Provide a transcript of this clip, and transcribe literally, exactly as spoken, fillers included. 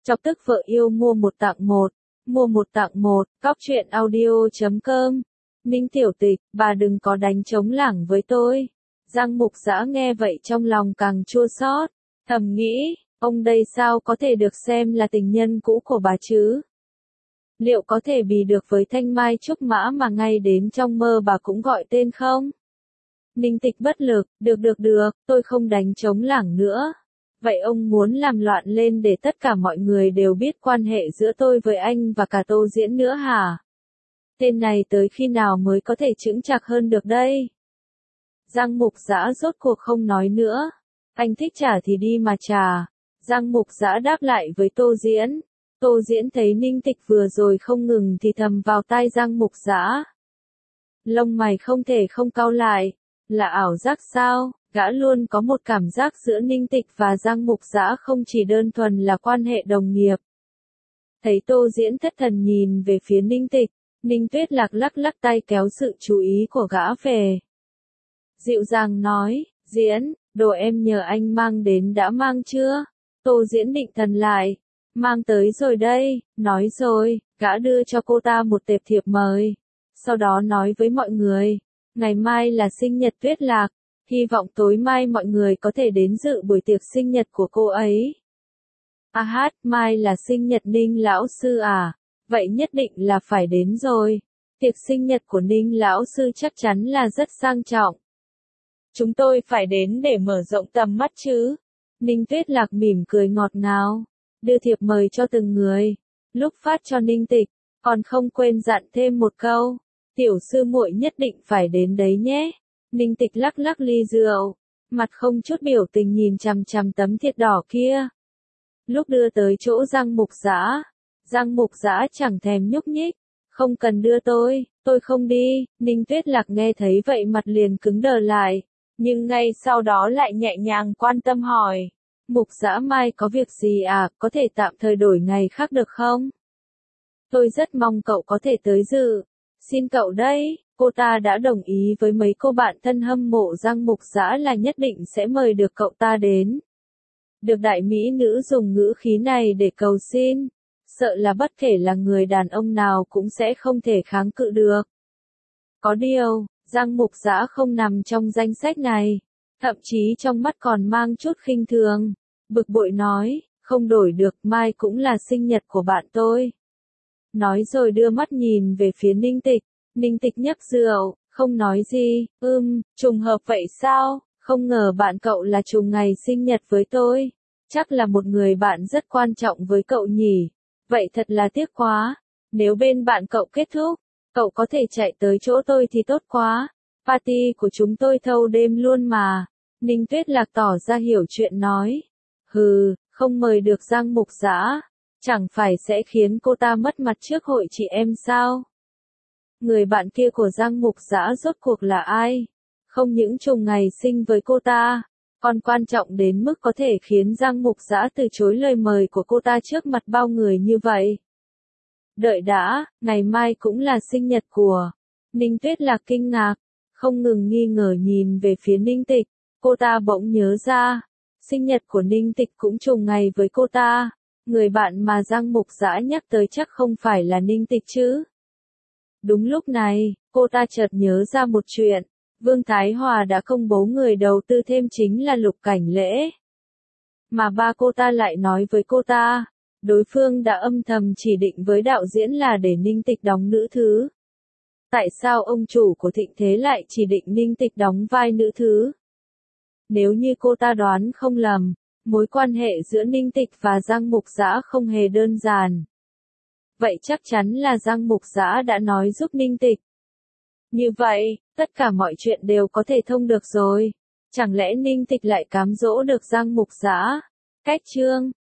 Chọc tức vợ yêu mua một tặng một, mua một tặng một, cóc truyện audio chấm com. Ninh Tiểu Tịch, bà đừng có đánh trống lảng với tôi. Giang Mục Dã nghe vậy trong lòng càng chua xót, thầm nghĩ, ông đây sao có thể được xem là tình nhân cũ của bà chứ? Liệu có thể bì được với Thanh Mai Trúc Mã mà ngay đến trong mơ bà cũng gọi tên không? Ninh Tịch bất lực, được được được, tôi không đánh trống lảng nữa. Vậy ông muốn làm loạn lên để tất cả mọi người đều biết quan hệ giữa tôi với anh và cả Tô Diễn nữa hả? Tên này tới khi nào mới có thể chững chạc hơn được đây? Giang Mục Dã rốt cuộc không nói nữa. Anh thích trả thì đi mà trả. Giang Mục Dã đáp lại với Tô Diễn. Tô Diễn thấy Ninh Tịch vừa rồi không ngừng thì thầm vào tai Giang Mục Dã. Lông mày không thể không cau lại. Là ảo giác sao? Gã luôn có một cảm giác giữa Ninh Tịch và Giang Mục Dã không chỉ đơn thuần là quan hệ đồng nghiệp. Thấy Tô Diễn thất thần nhìn về phía Ninh Tịch, Ninh Tuyết Lạc lắc lắc tay kéo sự chú ý của gã về. Dịu dàng nói, Diễn, đồ em nhờ anh mang đến đã mang chưa? Tô Diễn định thần lại. Mang tới rồi đây, nói rồi, gã đưa cho cô ta một tệp thiệp mời. Sau đó nói với mọi người, ngày mai là sinh nhật Tuyết Lạc, hy vọng tối mai mọi người có thể đến dự buổi tiệc sinh nhật của cô ấy. À hát, mai là sinh nhật Ninh lão sư à? Vậy nhất định là phải đến rồi. Tiệc sinh nhật của Ninh lão sư chắc chắn là rất sang trọng. Chúng tôi phải đến để mở rộng tầm mắt chứ. Ninh Tuyết Lạc mỉm cười ngọt ngào, đưa thiệp mời cho từng người. Lúc phát cho Ninh Tịch, còn không quên dặn thêm một câu, tiểu sư muội nhất định phải đến đấy nhé. Ninh Tịch lắc lắc ly rượu, mặt không chút biểu tình nhìn chằm chằm tấm thiệp đỏ kia. Lúc đưa tới chỗ Giang Mục Dã, Giang Mục Dã chẳng thèm nhúc nhích, không cần đưa tôi, tôi không đi. Ninh Tuyết Lạc nghe thấy vậy mặt liền cứng đờ lại, nhưng ngay sau đó lại nhẹ nhàng quan tâm hỏi, Mục Dã mai có việc gì à, có thể tạm thời đổi ngày khác được không? Tôi rất mong cậu có thể tới dự, xin cậu đấy. Cô ta đã đồng ý với mấy cô bạn thân hâm mộ Giang Mục Dã là nhất định sẽ mời được cậu ta đến. Được đại mỹ nữ dùng ngữ khí này để cầu xin, sợ là bất kể là người đàn ông nào cũng sẽ không thể kháng cự được. Có điều, Giang Mục Dã không nằm trong danh sách này, thậm chí trong mắt còn mang chút khinh thường, bực bội nói, không đổi được, mai cũng là sinh nhật của bạn tôi. Nói rồi đưa mắt nhìn về phía Ninh Tịch. Ninh Tịch nhấp rượu, không nói gì, ưm, trùng hợp vậy sao, không ngờ bạn cậu là trùng ngày sinh nhật với tôi, chắc là một người bạn rất quan trọng với cậu nhỉ, vậy thật là tiếc quá, nếu bên bạn cậu kết thúc, cậu có thể chạy tới chỗ tôi thì tốt quá, party của chúng tôi thâu đêm luôn mà. Ninh Tuyết Lạc tỏ ra hiểu chuyện nói, hừ, không mời được Giang Mục Dã, chẳng phải sẽ khiến cô ta mất mặt trước hội chị em sao? Người bạn kia của Giang Mục Dã rốt cuộc là ai? Không những trùng ngày sinh với cô ta, còn quan trọng đến mức có thể khiến Giang Mục Dã từ chối lời mời của cô ta trước mặt bao người như vậy. Đợi đã, ngày mai cũng là sinh nhật của. Ninh Tuyết Lạc kinh ngạc, không ngừng nghi ngờ nhìn về phía Ninh Tịch, cô ta bỗng nhớ ra, sinh nhật của Ninh Tịch cũng trùng ngày với cô ta, người bạn mà Giang Mục Dã nhắc tới chắc không phải là Ninh Tịch chứ. Đúng lúc này, cô ta chợt nhớ ra một chuyện, Vương Thái Hòa đã công bố người đầu tư thêm chính là Lục Cảnh Lễ. Mà ba cô ta lại nói với cô ta, đối phương đã âm thầm chỉ định với đạo diễn là để Ninh Tịch đóng nữ thứ. Tại sao ông chủ của Thịnh Thế lại chỉ định Ninh Tịch đóng vai nữ thứ? Nếu như cô ta đoán không lầm, mối quan hệ giữa Ninh Tịch và Giang Mục Dã không hề đơn giản. Vậy chắc chắn là Giang Mục Dã đã nói giúp Ninh Tịch. Như vậy, tất cả mọi chuyện đều có thể thông được rồi. Chẳng lẽ Ninh Tịch lại cám dỗ được Giang Mục Dã? Cách chương